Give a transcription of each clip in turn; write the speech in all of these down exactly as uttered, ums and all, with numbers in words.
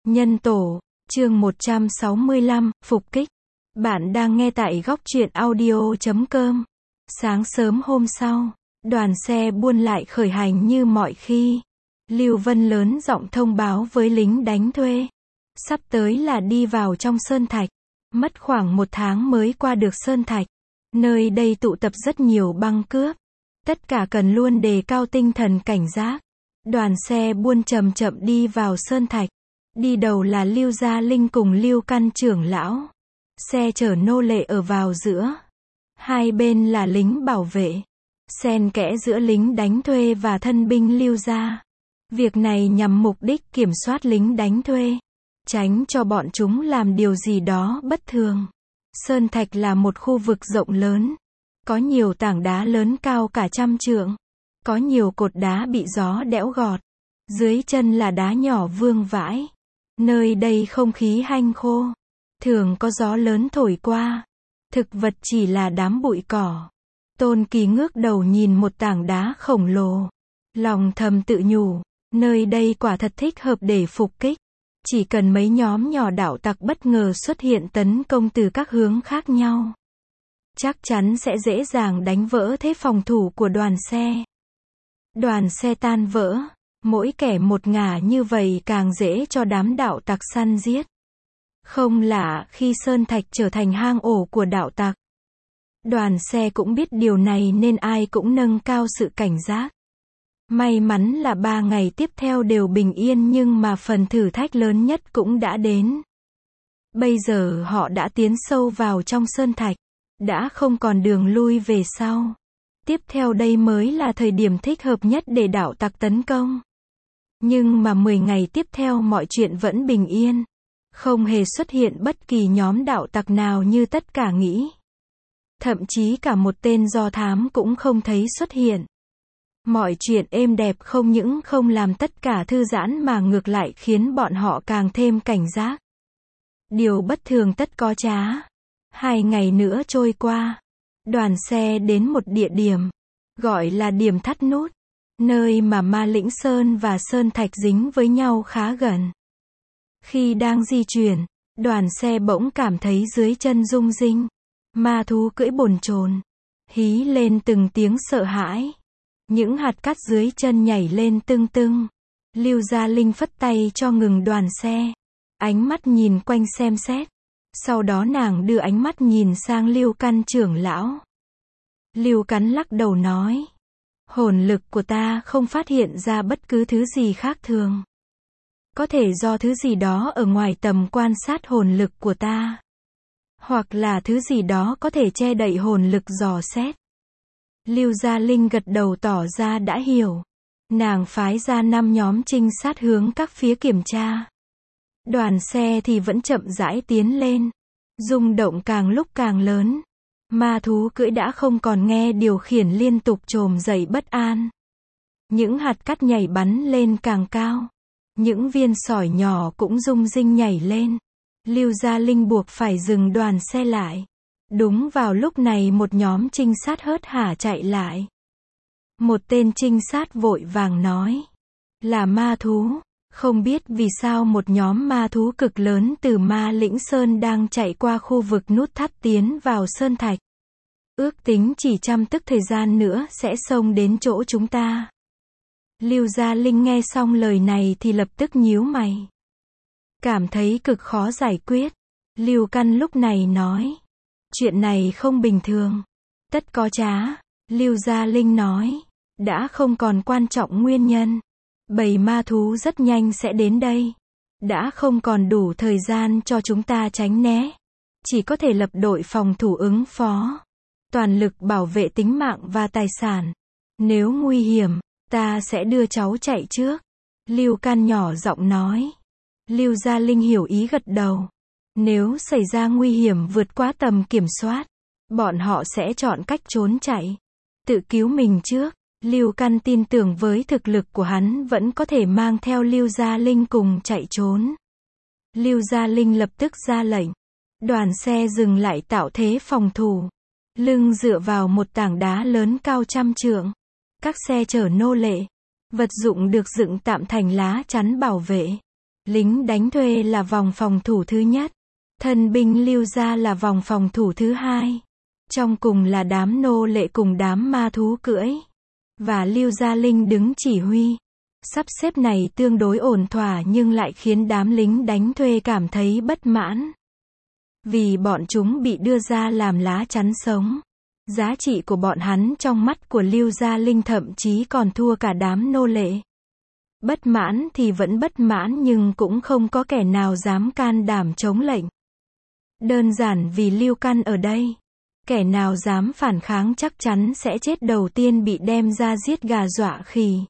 Nhân tổ, chương một trăm sáu mươi lăm, phục kích. Bạn đang nghe tại góc truyện audio chấm com. Sáng sớm hôm sau, đoàn xe buôn lại khởi hành như mọi khi. Lưu Vân lớn giọng thông báo với lính đánh thuê. Sắp tới là đi vào trong Sơn Thạch. Mất khoảng một tháng mới qua được Sơn Thạch. Nơi đây tụ tập rất nhiều băng cướp. Tất cả cần luôn đề cao tinh thần cảnh giác. Đoàn xe buôn chậm chậm đi vào Sơn Thạch. Đi đầu là Lưu Gia Linh cùng Lưu Căn trưởng lão. Xe chở nô lệ ở vào giữa. Hai bên là lính bảo vệ. Xen kẽ giữa lính đánh thuê và thân binh Lưu Gia. Việc này nhằm mục đích kiểm soát lính đánh thuê. Tránh cho bọn chúng làm điều gì đó bất thường. Sơn Thạch là một khu vực rộng lớn. Có nhiều tảng đá lớn cao cả trăm trượng. Có nhiều cột đá bị gió đẽo gọt. Dưới chân là đá nhỏ vương vãi. Nơi đây không khí hanh khô. Thường có gió lớn thổi qua. Thực vật chỉ là đám bụi cỏ. Tôn Kỳ ngước đầu nhìn một tảng đá khổng lồ. Lòng thầm tự nhủ. Nơi đây quả thật thích hợp để phục kích. Chỉ cần mấy nhóm nhỏ đạo tặc bất ngờ xuất hiện tấn công từ các hướng khác nhau. Chắc chắn sẽ dễ dàng đánh vỡ thế phòng thủ của đoàn xe. Đoàn xe tan vỡ. Mỗi kẻ một ngả như vậy càng dễ cho đám đạo tặc săn giết. Không lạ khi Sơn Thạch trở thành hang ổ của đạo tặc. Đoàn xe cũng biết điều này nên ai cũng nâng cao sự cảnh giác. May mắn là ba ngày tiếp theo đều bình yên nhưng mà phần thử thách lớn nhất cũng đã đến. Bây giờ họ đã tiến sâu vào trong Sơn Thạch. Đã không còn đường lui về sau. Tiếp theo đây mới là thời điểm thích hợp nhất để đạo tặc tấn công. Nhưng mà mười ngày tiếp theo mọi chuyện vẫn bình yên. Không hề xuất hiện bất kỳ nhóm đạo tặc nào như tất cả nghĩ. Thậm chí cả một tên do thám cũng không thấy xuất hiện. Mọi chuyện êm đẹp không những không làm tất cả thư giãn mà ngược lại khiến bọn họ càng thêm cảnh giác. Điều bất thường tất có trá. Hai ngày nữa trôi qua. Đoàn xe đến một địa điểm. Gọi là điểm thắt nút. Nơi mà Ma Lĩnh Sơn và Sơn Thạch dính với nhau khá gần. Khi đang di chuyển, đoàn xe bỗng cảm thấy dưới chân rung rinh. Ma thú cưỡi bồn chồn. Hí lên từng tiếng sợ hãi. Những hạt cát dưới chân nhảy lên tưng tưng. Lưu Gia Linh phất tay cho ngừng đoàn xe. Ánh mắt nhìn quanh xem xét. Sau đó nàng đưa ánh mắt nhìn sang Lưu Căn trưởng lão. Lưu Căn lắc đầu nói. Hồn lực của ta không phát hiện ra bất cứ thứ gì khác thường. Có thể do thứ gì đó ở ngoài tầm quan sát hồn lực của ta. Hoặc là thứ gì đó có thể che đậy hồn lực dò xét. Lưu Gia Linh gật đầu tỏ ra đã hiểu. Nàng phái ra năm nhóm trinh sát hướng các phía kiểm tra. Đoàn xe thì vẫn chậm rãi tiến lên. Rung động càng lúc càng lớn. Ma thú cưỡi đã không còn nghe điều khiển liên tục trồm dậy bất an. Những hạt cát nhảy bắn lên càng cao. Những viên sỏi nhỏ cũng rung rinh nhảy lên. Lưu Gia Linh buộc phải dừng đoàn xe lại. Đúng vào lúc này một nhóm trinh sát hớt hả chạy lại. Một tên trinh sát vội vàng nói. Là ma thú. Không biết vì sao một nhóm ma thú cực lớn từ Ma Lĩnh Sơn đang chạy qua khu vực nút thắt tiến vào Sơn Thạch. Ước tính chỉ trăm tức thời gian nữa sẽ xông đến chỗ chúng ta. Lưu Gia Linh nghe xong lời này thì lập tức nhíu mày. Cảm thấy cực khó giải quyết. Lưu Căn lúc này nói. Chuyện này không bình thường. Tất có trá. Lưu Gia Linh nói. Đã không còn quan trọng nguyên nhân. Bầy ma thú rất nhanh sẽ đến đây. Đã không còn đủ thời gian cho chúng ta tránh né. Chỉ có thể lập đội phòng thủ ứng phó. Toàn lực bảo vệ tính mạng và tài sản. Nếu nguy hiểm, ta sẽ đưa cháu chạy trước. Lưu Căn nhỏ giọng nói. Lưu Gia Linh hiểu ý gật đầu. Nếu xảy ra nguy hiểm vượt quá tầm kiểm soát, bọn họ sẽ chọn cách trốn chạy. Tự cứu mình trước. Lưu Căn tin tưởng với thực lực của hắn vẫn có thể mang theo Lưu Gia Linh cùng chạy trốn. Lưu Gia Linh lập tức ra lệnh. Đoàn xe dừng lại tạo thế phòng thủ. Lưng dựa vào một tảng đá lớn cao trăm trượng. Các xe chở nô lệ, vật dụng được dựng tạm thành lá chắn bảo vệ. Lính đánh thuê là vòng phòng thủ thứ nhất. Thân binh Lưu Gia là vòng phòng thủ thứ hai. Trong cùng là đám nô lệ cùng đám ma thú cưỡi. Và Lưu Gia Linh đứng chỉ huy. Sắp xếp này tương đối ổn thỏa nhưng lại khiến đám lính đánh thuê cảm thấy bất mãn. Vì bọn chúng bị đưa ra làm lá chắn sống. Giá trị của bọn hắn trong mắt của Lưu Gia Linh thậm chí còn thua cả đám nô lệ. Bất mãn thì vẫn bất mãn nhưng cũng không có kẻ nào dám can đảm chống lệnh. Đơn giản vì Lưu Căn ở đây. Kẻ nào dám phản kháng chắc chắn sẽ chết đầu tiên bị đem ra giết gà dọa khỉ.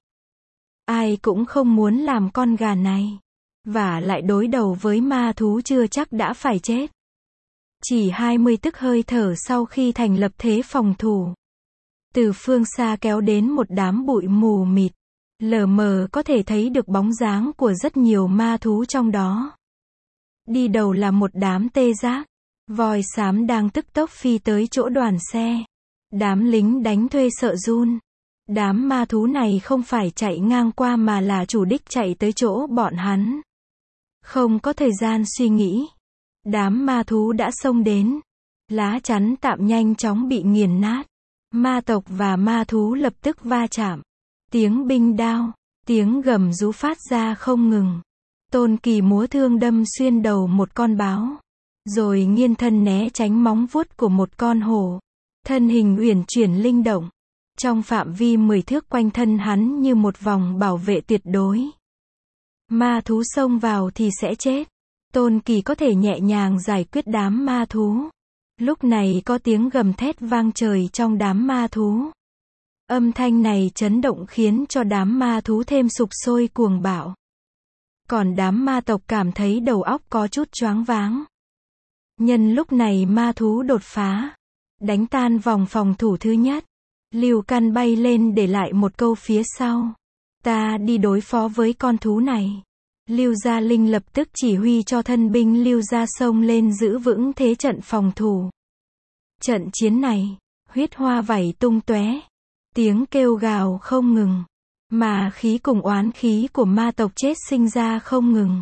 Ai cũng không muốn làm con gà này. Và lại đối đầu với ma thú chưa chắc đã phải chết. Chỉ hai mươi tức hơi thở sau khi thành lập thế phòng thủ. Từ phương xa kéo đến một đám bụi mù mịt. Lờ mờ có thể thấy được bóng dáng của rất nhiều ma thú trong đó. Đi đầu là một đám tê giác. Voi xám đang tức tốc phi tới chỗ đoàn xe. Đám lính đánh thuê sợ run. Đám ma thú này không phải chạy ngang qua mà là chủ đích chạy tới chỗ bọn hắn. Không có thời gian suy nghĩ. Đám ma thú đã xông đến. Lá chắn tạm nhanh chóng bị nghiền nát. Ma tộc và ma thú lập tức va chạm. Tiếng binh đao, tiếng gầm rú phát ra không ngừng. Tôn Kỳ múa thương đâm xuyên đầu một con báo. Rồi nghiêng thân né tránh móng vuốt của một con hổ. Thân hình uyển chuyển linh động. Trong phạm vi mười thước quanh thân hắn như một vòng bảo vệ tuyệt đối. Ma thú xông vào thì sẽ chết. Tôn Kỳ có thể nhẹ nhàng giải quyết đám ma thú. Lúc này có tiếng gầm thét vang trời trong đám ma thú. Âm thanh này chấn động khiến cho đám ma thú thêm sục sôi cuồng bạo. Còn đám ma tộc cảm thấy đầu óc có chút choáng váng. Nhân lúc này ma thú đột phá. Đánh tan vòng phòng thủ thứ nhất. Lưu Căn bay lên để lại một câu phía sau. Ta đi đối phó với con thú này. Lưu Gia Linh lập tức chỉ huy cho thân binh Lưu Gia xông lên giữ vững thế trận phòng thủ. Trận chiến này, huyết hoa vẩy tung tóe. Tiếng kêu gào không ngừng. Mà khí cùng oán khí của ma tộc chết sinh ra không ngừng.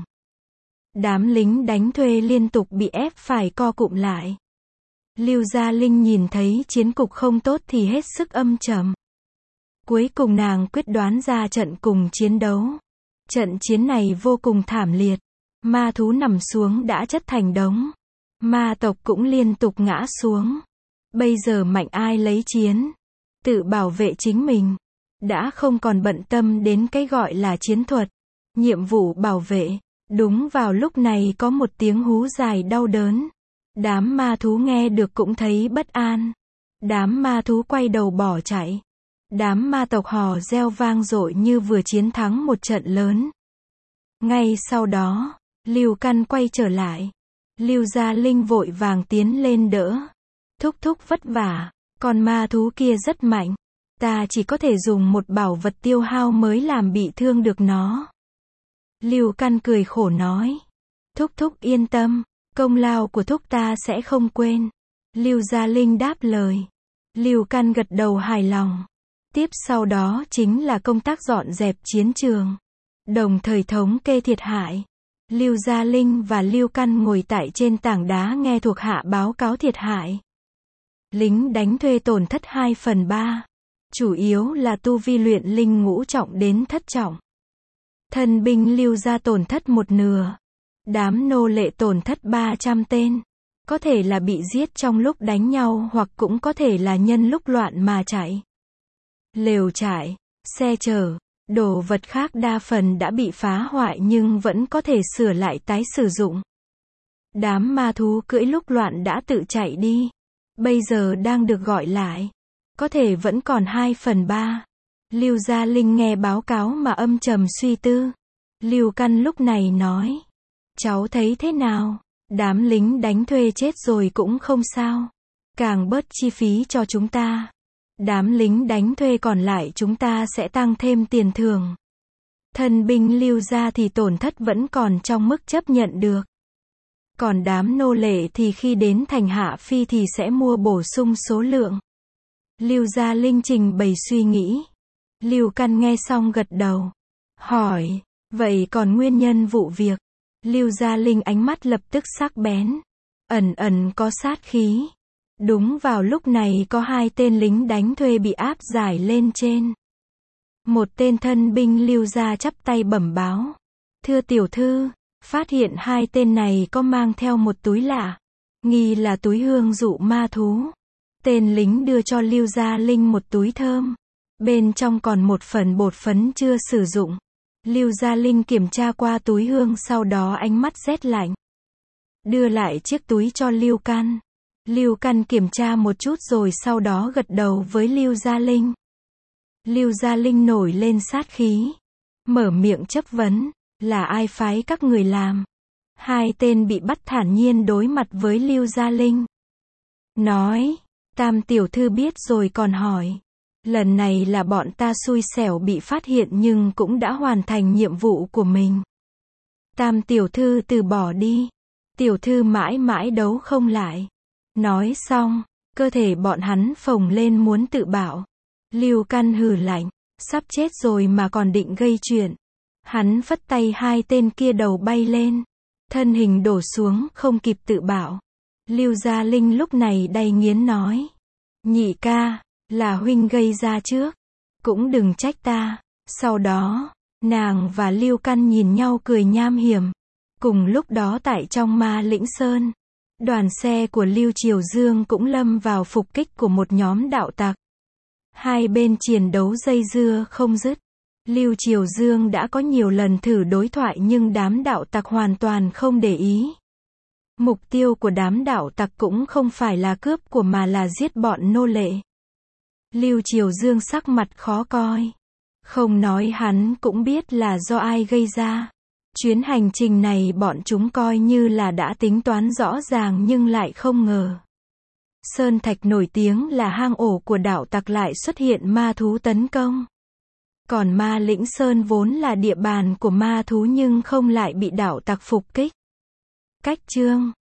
Đám lính đánh thuê liên tục bị ép phải co cụm lại. Lưu Gia Linh nhìn thấy chiến cục không tốt thì hết sức âm trầm. Cuối cùng nàng quyết đoán ra trận cùng chiến đấu. Trận chiến này vô cùng thảm liệt. Ma thú nằm xuống đã chất thành đống. Ma tộc cũng liên tục ngã xuống. Bây giờ mạnh ai lấy chiến. Tự bảo vệ chính mình. Đã không còn bận tâm đến cái gọi là chiến thuật. Nhiệm vụ bảo vệ. Đúng vào lúc này có một tiếng hú dài đau đớn. Đám ma thú nghe được cũng thấy bất an. Đám ma thú quay đầu bỏ chạy. Đám ma tộc hò reo vang dội như vừa chiến thắng một trận lớn. Ngay sau đó, Lưu Căn quay trở lại. Lưu Gia Linh vội vàng tiến lên đỡ. Thúc thúc vất vả, con ma thú kia rất mạnh. Ta chỉ có thể dùng một bảo vật tiêu hao mới làm bị thương được nó. Lưu Căn cười khổ nói. Thúc thúc yên tâm, công lao của thúc ta sẽ không quên. Lưu Gia Linh đáp lời. Lưu Căn gật đầu hài lòng. Tiếp sau đó chính là công tác dọn dẹp chiến trường. Đồng thời thống kê thiệt hại. Lưu Gia Linh và Lưu Căn ngồi tại trên tảng đá nghe thuộc hạ báo cáo thiệt hại. Lính đánh thuê tổn thất hai phần ba. Chủ yếu là tu vi luyện linh ngũ trọng đến thất trọng. Thân binh Lưu Gia tổn thất một nửa. Đám nô lệ tổn thất ba trăm tên. Có thể là bị giết trong lúc đánh nhau hoặc cũng có thể là nhân lúc loạn mà chạy. Lều trại, xe chở, đồ vật khác đa phần đã bị phá hoại nhưng vẫn có thể sửa lại tái sử dụng. Đám ma thú cưỡi lúc loạn đã tự chạy đi. Bây giờ đang được gọi lại. Có thể vẫn còn hai phần ba. Lưu Gia Linh nghe báo cáo mà âm trầm suy tư. Lưu Căn lúc này nói. Cháu thấy thế nào? Đám lính đánh thuê chết rồi cũng không sao. Càng bớt chi phí cho chúng ta. Đám lính đánh thuê còn lại chúng ta sẽ tăng thêm tiền thưởng. Thân binh Lưu Gia thì tổn thất vẫn còn trong mức chấp nhận được. Còn đám nô lệ thì khi đến thành Hạ Phi thì sẽ mua bổ sung số lượng. Lưu Gia Linh trình bày suy nghĩ. Lưu Căn nghe xong gật đầu. Hỏi, vậy còn nguyên nhân vụ việc? Lưu Gia Linh ánh mắt lập tức sắc bén, ẩn ẩn có sát khí. Đúng vào lúc này có hai tên lính đánh thuê bị áp giải lên trên. Một tên thân binh Lưu gia chắp tay bẩm báo. Thưa tiểu thư, phát hiện hai tên này có mang theo một túi lạ, nghi là túi hương dụ ma thú. Tên lính đưa cho Lưu Gia Linh một túi thơm, bên trong còn một phần bột phấn chưa sử dụng. Lưu Gia Linh kiểm tra qua túi hương, sau đó ánh mắt rét lạnh, đưa lại chiếc túi cho Lưu Căn. Lưu Căn kiểm tra một chút rồi sau đó gật đầu với Lưu Gia Linh. Lưu Gia Linh nổi lên sát khí, mở miệng chất vấn, là ai phái các người làm? Hai tên bị bắt thản nhiên đối mặt với Lưu Gia Linh. Nói, Tam tiểu thư biết rồi còn hỏi. Lần này là bọn ta xui xẻo bị phát hiện nhưng cũng đã hoàn thành nhiệm vụ của mình. Tam tiểu thư từ bỏ đi. Tiểu thư mãi mãi đấu không lại. Nói xong, cơ thể bọn hắn phồng lên muốn tự bạo. Lưu Căn hừ lạnh, sắp chết rồi mà còn định gây chuyện. Hắn phất tay, hai tên kia đầu bay lên, thân hình đổ xuống không kịp tự bạo. Lưu Gia Linh lúc này đầy nghiến nói, nhị ca, là huynh gây ra trước, cũng đừng trách ta. Sau đó, nàng và Lưu Căn nhìn nhau cười nham hiểm. Cùng lúc đó tại trong Ma Lĩnh Sơn, đoàn xe của Lưu Triều Dương cũng lâm vào phục kích của một nhóm đạo tặc. Hai bên chiến đấu dây dưa không dứt. Lưu Triều Dương đã có nhiều lần thử đối thoại nhưng đám đạo tặc hoàn toàn không để ý. Mục tiêu của đám đạo tặc cũng không phải là cướp của mà là giết bọn nô lệ. Lưu Triều Dương sắc mặt khó coi. Không nói hắn cũng biết là do ai gây ra. Chuyến hành trình này bọn chúng coi như là đã tính toán rõ ràng nhưng lại không ngờ. Sơn Thạch nổi tiếng là hang ổ của đạo tặc lại xuất hiện ma thú tấn công. Còn Ma Lĩnh Sơn vốn là địa bàn của ma thú nhưng không lại bị đạo tặc phục kích. Cách chương